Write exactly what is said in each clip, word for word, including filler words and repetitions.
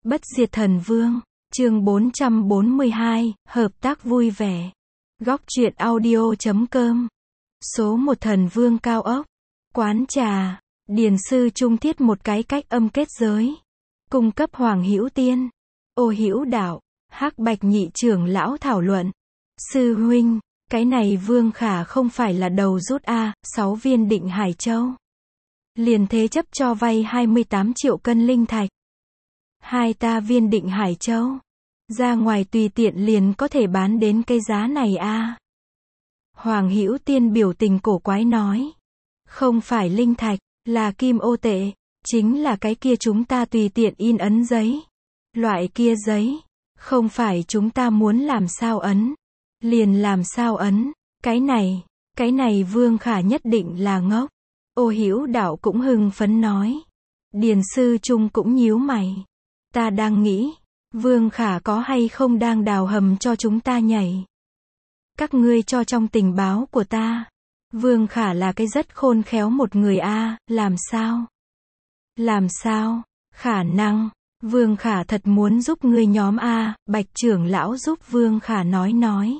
Bất diệt thần vương, chương bốn trăm bốn mươi hai, hợp tác vui vẻ. Góc truyện audio chấm com. Số một thần vương cao ốc. Quán trà, điền sư trung thiết một cái cách âm kết giới. Cung cấp Hoàng Hữu Tiên, Ô Hữu Đạo, Hắc Bạch nhị trưởng lão thảo luận. Sư huynh, cái này Vương Khả không phải là đầu rút a, sáu viên Định Hải Châu. Liền thế chấp cho vay hai mươi tám triệu cân linh thạch. Hai ta viên Định Hải Châu. Ra ngoài tùy tiện liền có thể bán đến cái giá này a. Hoàng Hữu Tiên biểu tình cổ quái nói. Không phải linh thạch, là kim ô tệ. Chính là cái kia chúng ta tùy tiện in ấn giấy. Loại kia giấy. Không phải chúng ta muốn làm sao ấn. Liền làm sao ấn. Cái này, cái này Vương Khả nhất định là ngốc. Ô Hữu Đạo cũng hưng phấn nói. Điền sư trung cũng nhíu mày. Ta đang nghĩ, Vương Khả có hay không đang đào hầm cho chúng ta nhảy. Các ngươi cho trong tình báo của ta. Vương Khả là cái rất khôn khéo một người a, làm sao? Làm sao? Khả năng, Vương Khả thật muốn giúp ngươi nhóm a, Bạch trưởng lão giúp Vương Khả nói nói.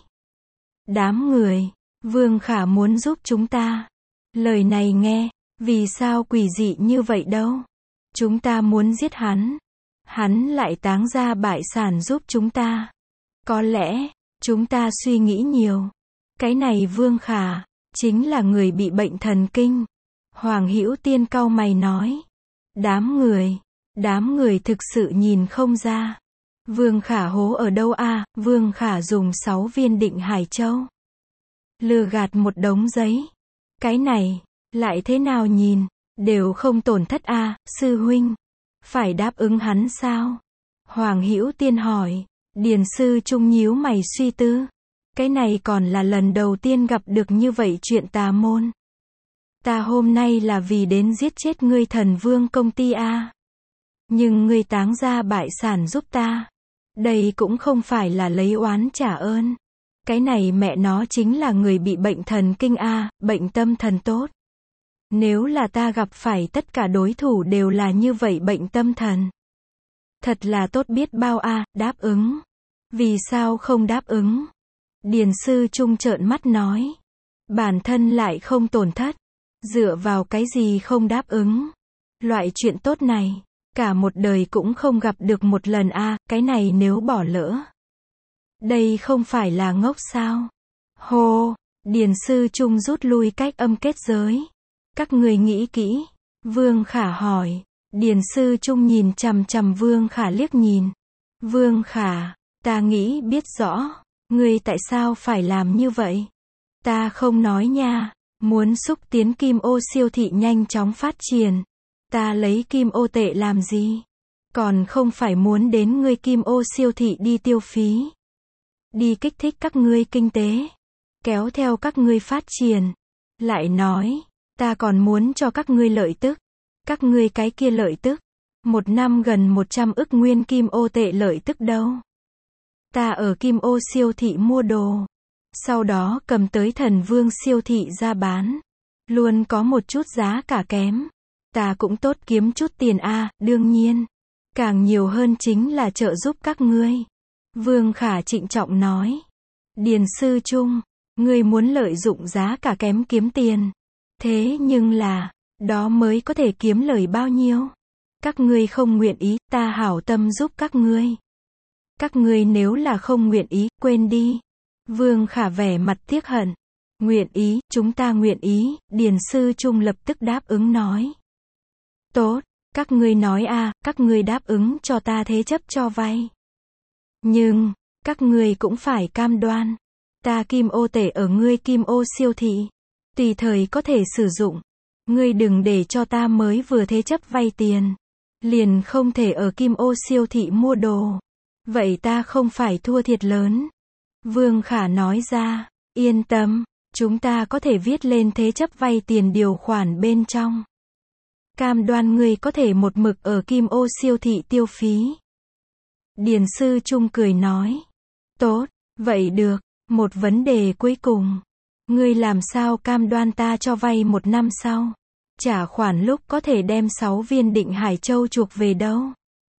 Đám người, Vương Khả muốn giúp chúng ta. Lời này nghe, vì sao quỷ dị như vậy đâu? Chúng ta muốn giết hắn. Hắn lại táng ra bại sản giúp chúng ta. Có lẽ, chúng ta suy nghĩ nhiều. Cái này Vương Khả, chính là người bị bệnh thần kinh. Hoàng Hữu Tiên cau mày nói. Đám người, đám người thực sự nhìn không ra. Vương Khả hố ở đâu a? Vương Khả dùng sáu viên Định Hải Châu. Lừa gạt một đống giấy. Cái này, lại thế nào nhìn, đều không tổn thất a, sư huynh. Phải đáp ứng hắn sao? Hoàng Hữu Tiên hỏi. Điền sư trung nhíu mày suy tư. Cái này còn là lần đầu tiên gặp được như vậy chuyện tà môn. Ta hôm nay là vì đến giết chết ngươi thần vương công ty a. Nhưng ngươi táng ra bại sản giúp ta. Đây cũng không phải là lấy oán trả ơn. Cái này mẹ nó chính là người bị bệnh thần kinh a, bệnh tâm thần tốt. Nếu là ta gặp phải tất cả đối thủ đều là như vậy bệnh tâm thần. Thật là tốt biết bao a, đáp ứng. Vì sao không đáp ứng? Điền sư trung trợn mắt nói. Bản thân lại không tổn thất. Dựa vào cái gì không đáp ứng? Loại chuyện tốt này, cả một đời cũng không gặp được một lần a, cái này nếu bỏ lỡ. Đây không phải là ngốc sao? Hô, Điền sư trung rút lui cách âm kết giới. Các người nghĩ kỹ. Vương Khả hỏi. Điền sư trung nhìn chằm chằm Vương Khả liếc nhìn. Vương Khả, ta nghĩ biết rõ. Ngươi tại sao phải làm như vậy? Ta không nói nha. Muốn xúc tiến kim ô siêu thị nhanh chóng phát triển. Ta lấy kim ô tệ làm gì? Còn không phải muốn đến ngươi kim ô siêu thị đi tiêu phí. Đi kích thích các ngươi kinh tế. Kéo theo các ngươi phát triển. Lại nói. Ta còn muốn cho các ngươi lợi tức. Các ngươi cái kia lợi tức. Một năm gần một trăm ức nguyên kim ô tệ lợi tức đâu. Ta ở kim ô siêu thị mua đồ. Sau đó cầm tới thần vương siêu thị ra bán. Luôn có một chút giá cả kém. Ta cũng tốt kiếm chút tiền a, đương nhiên. Càng nhiều hơn chính là trợ giúp các ngươi. Vương Khả trịnh trọng nói. Điền sư trung, ngươi muốn lợi dụng giá cả kém kiếm tiền. Thế nhưng là, đó mới có thể kiếm lời bao nhiêu? Các ngươi không nguyện ý, ta hảo tâm giúp các ngươi. Các ngươi nếu là không nguyện ý, quên đi. Vương Khả vẻ mặt tiếc hận. Nguyện ý, chúng ta nguyện ý, Điền sư trung lập tức đáp ứng nói. Tốt, các ngươi nói a, các ngươi đáp ứng cho ta thế chấp cho vay. Nhưng, các ngươi cũng phải cam đoan. Ta kim ô tệ ở ngươi kim ô siêu thị. Tùy thời có thể sử dụng. Ngươi đừng để cho ta mới vừa thế chấp vay tiền. Liền không thể ở kim ô siêu thị mua đồ. Vậy ta không phải thua thiệt lớn. Vương Khả nói ra. Yên tâm. Chúng ta có thể viết lên thế chấp vay tiền điều khoản bên trong. Cam đoan ngươi có thể một mực ở kim ô siêu thị tiêu phí. Điền sư trung cười nói. Tốt. Vậy được. Một vấn đề cuối cùng. Ngươi làm sao cam đoan ta cho vay một năm sau? Trả khoản lúc có thể đem sáu viên Định Hải Châu chuộc về đâu?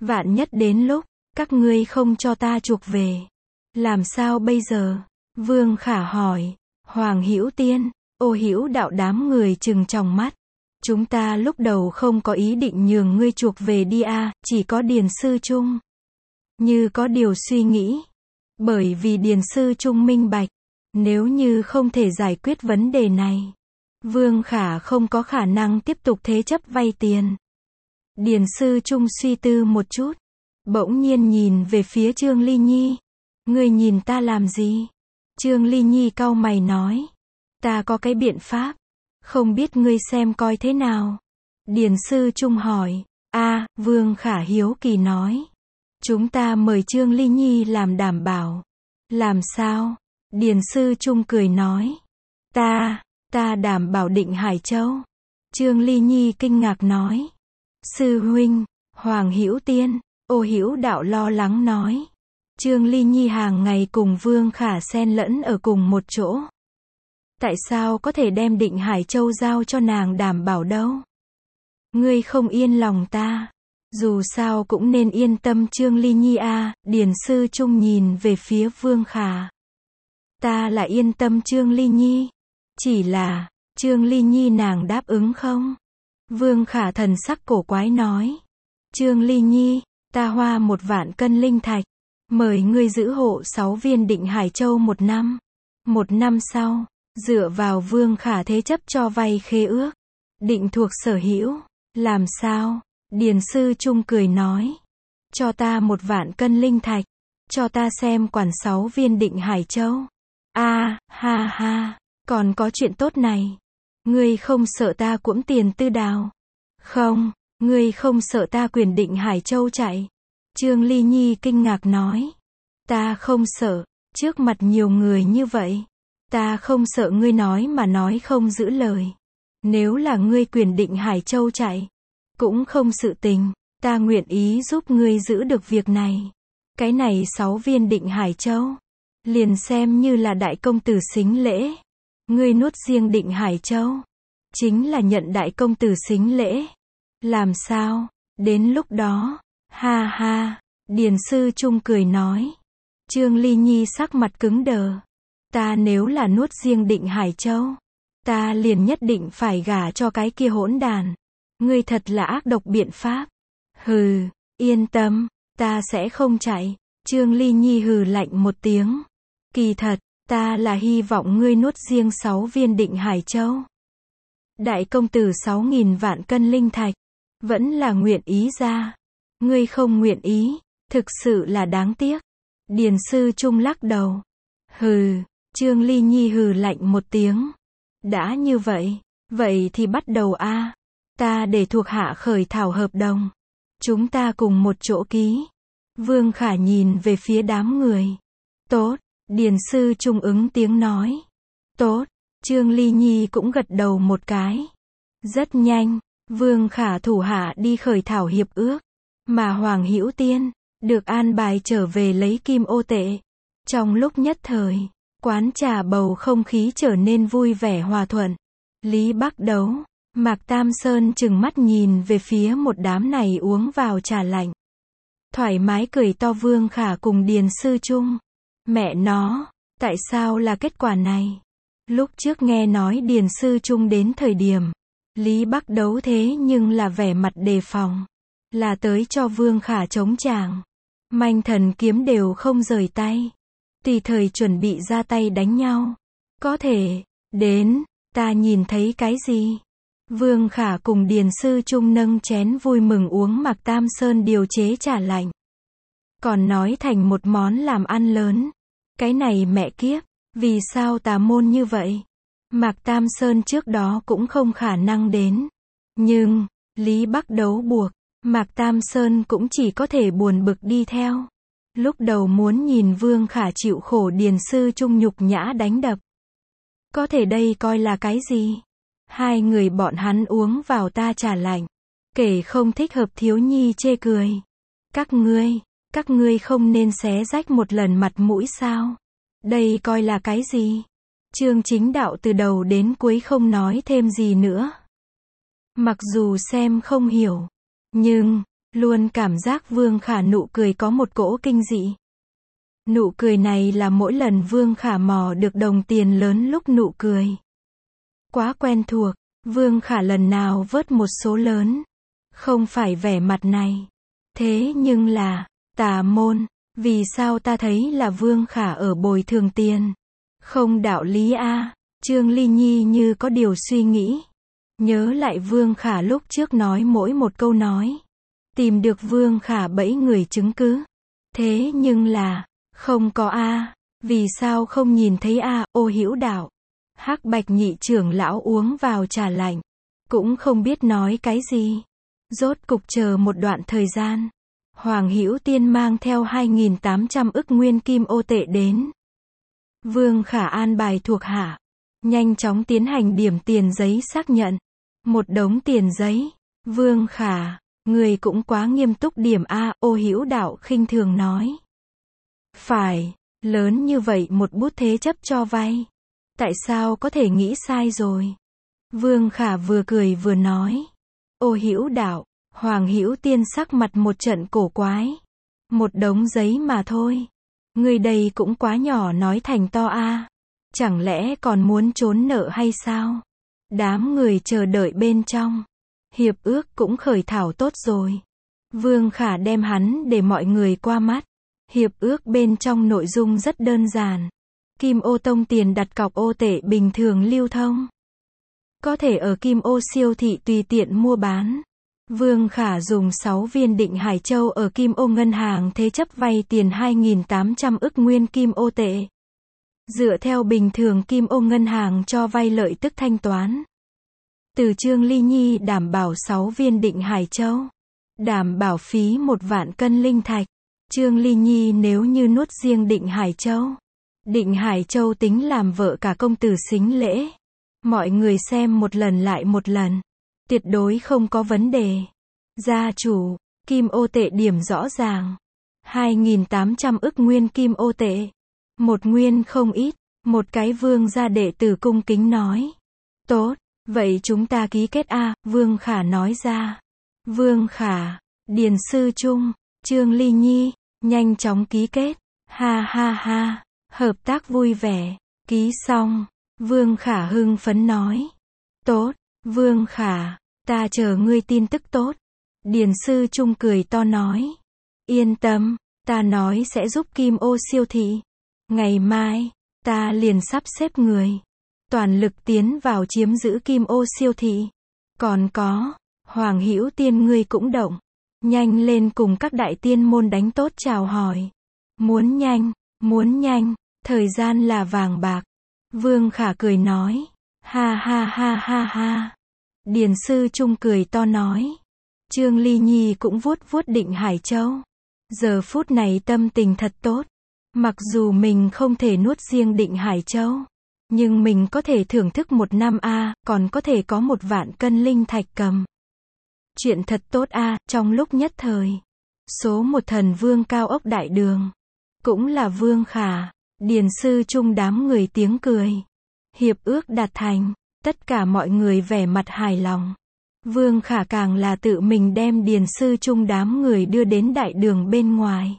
Vạn nhất đến lúc, các ngươi không cho ta chuộc về. Làm sao bây giờ? Vương Khả hỏi. Hoàng Hữu Tiên, Ô Hữu Đạo đám người trừng tròng mắt. Chúng ta lúc đầu không có ý định nhường ngươi chuộc về đi a, chỉ có Điền Sư Trung như có điều suy nghĩ. Bởi vì Điền Sư Trung minh bạch, nếu như không thể giải quyết vấn đề này, Vương Khả không có khả năng tiếp tục thế chấp vay tiền. Điền Sư Trung suy tư một chút, bỗng nhiên nhìn về phía Trương Ly Nhi. Ngươi nhìn ta làm gì? Trương Ly Nhi cau mày nói. Ta có cái biện pháp, không biết ngươi xem coi thế nào. Điền Sư Trung hỏi. A, Vương Khả hiếu kỳ nói. Chúng ta mời Trương Ly Nhi làm đảm bảo. Làm sao? Điền Sư Trung cười nói. Ta, ta đảm bảo Định Hải Châu. Trương Ly Nhi kinh ngạc nói. Sư huynh, Hoàng Hữu Tiên, Ô Hữu Đạo lo lắng nói. Trương Ly Nhi hàng ngày cùng Vương Khả xen lẫn ở cùng một chỗ. Tại sao có thể đem Định Hải Châu giao cho nàng đảm bảo đâu? Ngươi không yên lòng ta. Dù sao cũng nên yên tâm Trương Ly Nhi a. Điền Sư Trung nhìn về phía Vương Khả. Ta là yên tâm Trương Ly Nhi. Chỉ là, Trương Ly Nhi nàng đáp ứng không? Vương Khả thần sắc cổ quái nói. Trương Ly Nhi, ta hoa một vạn cân linh thạch. Mời ngươi giữ hộ sáu viên Định Hải Châu một năm. Một năm sau, dựa vào Vương Khả thế chấp cho vay khế ước. Định thuộc sở hữu. Làm sao? Điền Sư Trung cười nói. Cho ta một vạn cân linh thạch. Cho ta xem quản sáu viên Định Hải Châu. A, ha ha, còn có chuyện tốt này. Ngươi không sợ ta cuỗm tiền tư đào? Không, ngươi không sợ ta quyền Định Hải Châu chạy? Trương Ly Nhi kinh ngạc nói. Ta không sợ, trước mặt nhiều người như vậy. Ta không sợ ngươi nói mà nói không giữ lời. Nếu là ngươi quyền Định Hải Châu chạy, cũng không sự tình, ta nguyện ý giúp ngươi giữ được việc này. Cái này sáu viên Định Hải Châu, liền xem như là đại công tử xính lễ. Ngươi nuốt riêng Định Hải Châu, chính là nhận đại công tử xính lễ. Làm sao? Đến lúc đó, ha ha, Điền Sư Trung cười nói. Trương Ly Nhi sắc mặt cứng đờ. Ta nếu là nuốt riêng Định Hải Châu, ta liền nhất định phải gả cho cái kia hỗn đàn. Ngươi thật là ác độc biện pháp. Hừ, yên tâm, ta sẽ không chạy. Trương Ly Nhi hừ lạnh một tiếng. Kỳ thật, ta là hy vọng ngươi nuốt riêng sáu viên Định Hải Châu. Đại công tử sáu nghìn vạn cân linh thạch, vẫn là nguyện ý ra. Ngươi không nguyện ý, thực sự là đáng tiếc. Điền Sư Trung lắc đầu. Hừ, Trương Ly Nhi hừ lạnh một tiếng. Đã như vậy, vậy thì bắt đầu a. Ta để thuộc hạ khởi thảo hợp đồng. Chúng ta cùng một chỗ ký. Vương Khả nhìn về phía đám người. Tốt, Điền Sư Trung ứng tiếng nói. Tốt, Trương Ly Nhi cũng gật đầu một cái. Rất nhanh, Vương Khả thủ hạ đi khởi thảo hiệp ước. Mà Hoàng Hữu Tiên, được an bài trở về lấy kim ô tệ. Trong lúc nhất thời, quán trà bầu không khí trở nên vui vẻ hòa thuận. Lý Bắc Đấu, Mạc Tam Sơn trừng mắt nhìn về phía một đám này uống vào trà lạnh. Thoải mái cười to Vương Khả cùng Điền Sư Trung. Mẹ nó, tại sao là kết quả này? Lúc trước nghe nói Điền Sư Trung đến thời điểm, Lý Bắc Đấu thế nhưng là vẻ mặt đề phòng. Là tới cho Vương Khả chống chàng. Manh thần kiếm đều không rời tay. Tùy thời chuẩn bị ra tay đánh nhau. Có thể, đến, ta nhìn thấy cái gì? Vương Khả cùng Điền Sư Trung nâng chén vui mừng uống Mạc Tam Sơn điều chế trà lạnh. Còn nói thành một món làm ăn lớn. Cái này mẹ kiếp, vì sao tà môn như vậy? Mạc Tam Sơn trước đó cũng không khả năng đến. Nhưng, Lý Bắc Đấu buộc, Mạc Tam Sơn cũng chỉ có thể buồn bực đi theo. Lúc đầu muốn nhìn Vương Khả chịu khổ Điền Sư Trung nhục nhã đánh đập. Có thể đây coi là cái gì? Hai người bọn hắn uống vào ta trà lạnh. Kể không thích hợp thiếu nhi chê cười. Các ngươi, các ngươi không nên xé rách một lần mặt mũi sao? Đây coi là cái gì? Trương Chính Đạo từ đầu đến cuối không nói thêm gì nữa. Mặc dù xem không hiểu, nhưng, Luôn cảm giác Vương Khả nụ cười có một cỗ kinh dị. Nụ cười này là mỗi lần Vương Khả mò được đồng tiền lớn lúc nụ cười. Quá quen thuộc, Vương Khả lần nào vớt một số lớn. Không phải vẻ mặt này. Thế nhưng là, tà môn, vì sao ta thấy là Vương Khả ở bồi thường tiền? Không đạo lý a. Trương Ly Nhi như có điều suy nghĩ. Nhớ lại Vương Khả lúc trước nói mỗi một câu nói. Tìm được Vương Khả bẫy người chứng cứ. Thế nhưng là, không có a. Vì sao không nhìn thấy a? Ô Hữu Đạo. Hắc Bạch nhị trưởng lão uống vào trà lạnh. Cũng không biết nói cái gì. Rốt cục chờ một đoạn thời gian. Hoàng Hữu Tiên mang theo hai nghìn tám trăm ức nguyên kim ô tệ đến. Vương Khả an bài thuộc hạ. Nhanh chóng tiến hành điểm tiền giấy xác nhận. Một đống tiền giấy. Vương Khả, người cũng quá nghiêm túc điểm a. Ô Hữu Đạo khinh thường nói. Phải, lớn như vậy một bút thế chấp cho vay. Tại sao có thể nghĩ sai rồi? Vương Khả vừa cười vừa nói. Ô Hữu Đạo, Hoàng Hữu Tiên sắc mặt một trận cổ quái. Một đống giấy mà thôi. Người đây cũng quá nhỏ nói thành to a. Chẳng lẽ còn muốn trốn nợ hay sao? Đám người chờ đợi bên trong. Hiệp ước cũng khởi thảo tốt rồi. Vương Khả đem hắn để mọi người qua mắt. Hiệp ước bên trong nội dung rất đơn giản. Kim ô tông tiền đặt cọc ô tệ bình thường lưu thông. Có thể ở Kim ô siêu thị tùy tiện mua bán. Vương Khả dùng sáu viên Định Hải Châu ở Kim ô ngân hàng thế chấp vay tiền hai nghìn tám trăm ức nguyên kim ô tệ. Dựa theo bình thường Kim ô ngân hàng cho vay lợi tức thanh toán. Từ Trương Ly Nhi đảm bảo sáu viên Định Hải Châu. Đảm bảo phí một vạn cân linh thạch. Trương Ly Nhi nếu như nuốt riêng Định Hải Châu. Định Hải Châu tính làm vợ cả công tử Sính Lễ. Mọi người xem một lần lại một lần. Tuyệt đối không có vấn đề. Gia chủ, kim ô tệ điểm rõ ràng. hai nghìn tám trăm ức nguyên kim ô tệ. Một nguyên không ít. Một cái Vương gia đệ tử cung kính nói. Tốt, vậy chúng ta ký kết a. Vương Khả nói ra. Vương Khả, Điền Sư Trung, Trương Ly Nhi, nhanh chóng ký kết. Ha ha ha, hợp tác vui vẻ. Ký xong, Vương Khả hưng phấn nói. Tốt, Vương Khả, ta chờ ngươi tin tức tốt. Điền Sư Trung cười to nói. Yên tâm, ta nói sẽ giúp Kim ô siêu thị. Ngày mai, ta liền sắp xếp người. Toàn lực tiến vào chiếm giữ Kim ô siêu thị. Còn có, Hoàng Hữu Tiên ngươi cũng động. Nhanh lên cùng các đại tiên môn đánh tốt chào hỏi. Muốn nhanh, muốn nhanh, thời gian là vàng bạc. Vương Khả cười nói. Ha ha ha ha ha. Điền Sư Trung cười to nói. Trương Ly Nhi cũng vuốt vuốt Định Hải Châu. Giờ phút này tâm tình thật tốt. Mặc dù mình không thể nuốt riêng Định Hải Châu. Nhưng mình có thể thưởng thức một năm a, còn có thể có một vạn cân linh thạch cầm. Chuyện thật tốt a, trong lúc nhất thời. Số một thần vương cao ốc đại đường. Cũng là Vương Khả, Điền Sư Trung đám người tiếng cười. Hiệp ước đạt thành, tất cả mọi người vẻ mặt hài lòng. Vương Khả càng là tự mình đem Điền Sư Trung đám người đưa đến đại đường bên ngoài.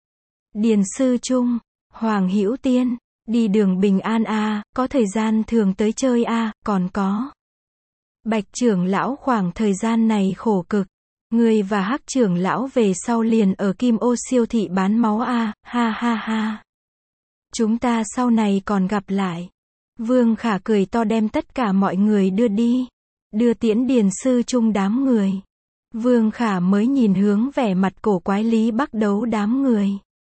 Điền Sư Trung, Hoàng Hữu Tiên, đi đường bình an a, có thời gian thường tới chơi a, còn có. Bạch trưởng lão khoảng thời gian này khổ cực. Người và Hắc trưởng lão về sau liền ở Kim ô siêu thị bán máu a, ha ha ha. Chúng ta sau này còn gặp lại. Vương Khả cười to đem tất cả mọi người đưa đi. Đưa tiễn Điền Sư Trung đám người. Vương Khả mới nhìn hướng vẻ mặt cổ quái Lý Bắc Đấu đám người.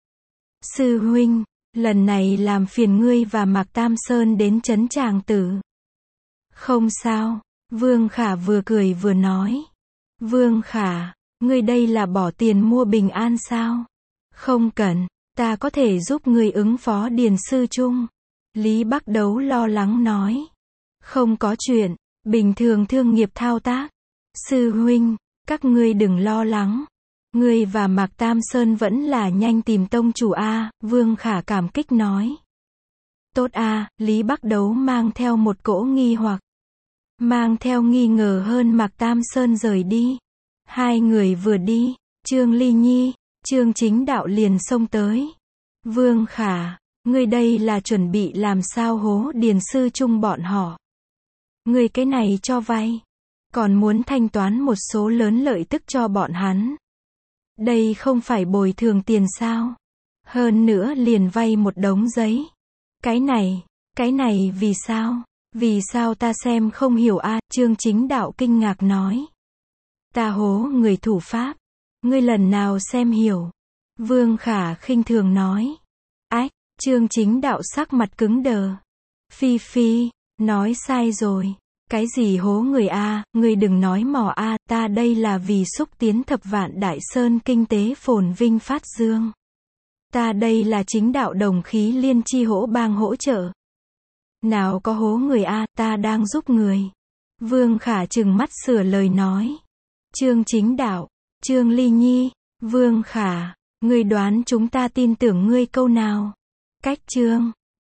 Sư huynh, lần này làm phiền ngươi và Mạc Tam Sơn đến trấn Tràng Tử. Không sao, Vương Khả vừa cười vừa nói. Vương Khả, ngươi đây là bỏ tiền mua bình an sao? Không cần, ta có thể giúp ngươi ứng phó Điền Sư Trung. Lý Bắc Đấu lo lắng nói. Không có chuyện, bình thường thương nghiệp thao tác. Sư huynh, các ngươi đừng lo lắng. Ngươi và Mạc Tam Sơn vẫn là nhanh tìm tông chủ a, Vương Khả cảm kích nói. Tốt a, Lý Bắc Đấu mang theo một cỗ nghi hoặc. Mang theo nghi ngờ hơn Mạc Tam Sơn rời đi. Hai người vừa đi, Trương Ly Nhi, Trương Chính Đạo liền xông tới. Vương Khả, ngươi đây là chuẩn bị làm sao hố Điền Sư Trung bọn họ. Ngươi cái này cho vay, còn muốn thanh toán một số lớn lợi tức cho bọn hắn. Đây không phải bồi thường tiền sao? Hơn nữa liền vay một đống giấy. Cái này, cái này vì sao? Vì sao ta xem không hiểu a? Trương Chính Đạo kinh ngạc nói. Ta hố người thủ pháp. Ngươi lần nào xem hiểu? Vương Khả khinh thường nói. Ách, Trương Chính Đạo sắc mặt cứng đờ. Phi Phi, nói sai rồi. Cái gì hố người a, ngươi đừng nói mò a, ta đây là vì xúc tiến thập vạn Đại Sơn kinh tế phồn vinh phát dương. Ta đây là chính đạo đồng khí liên chi hỗ bang hỗ trợ. Nào có hố người a, ta đang giúp người. Vương Khả trừng mắt sửa lời nói. Trương Chính Đạo, Trương Ly Nhi, Vương Khả, ngươi đoán chúng ta tin tưởng ngươi câu nào? Cách Trương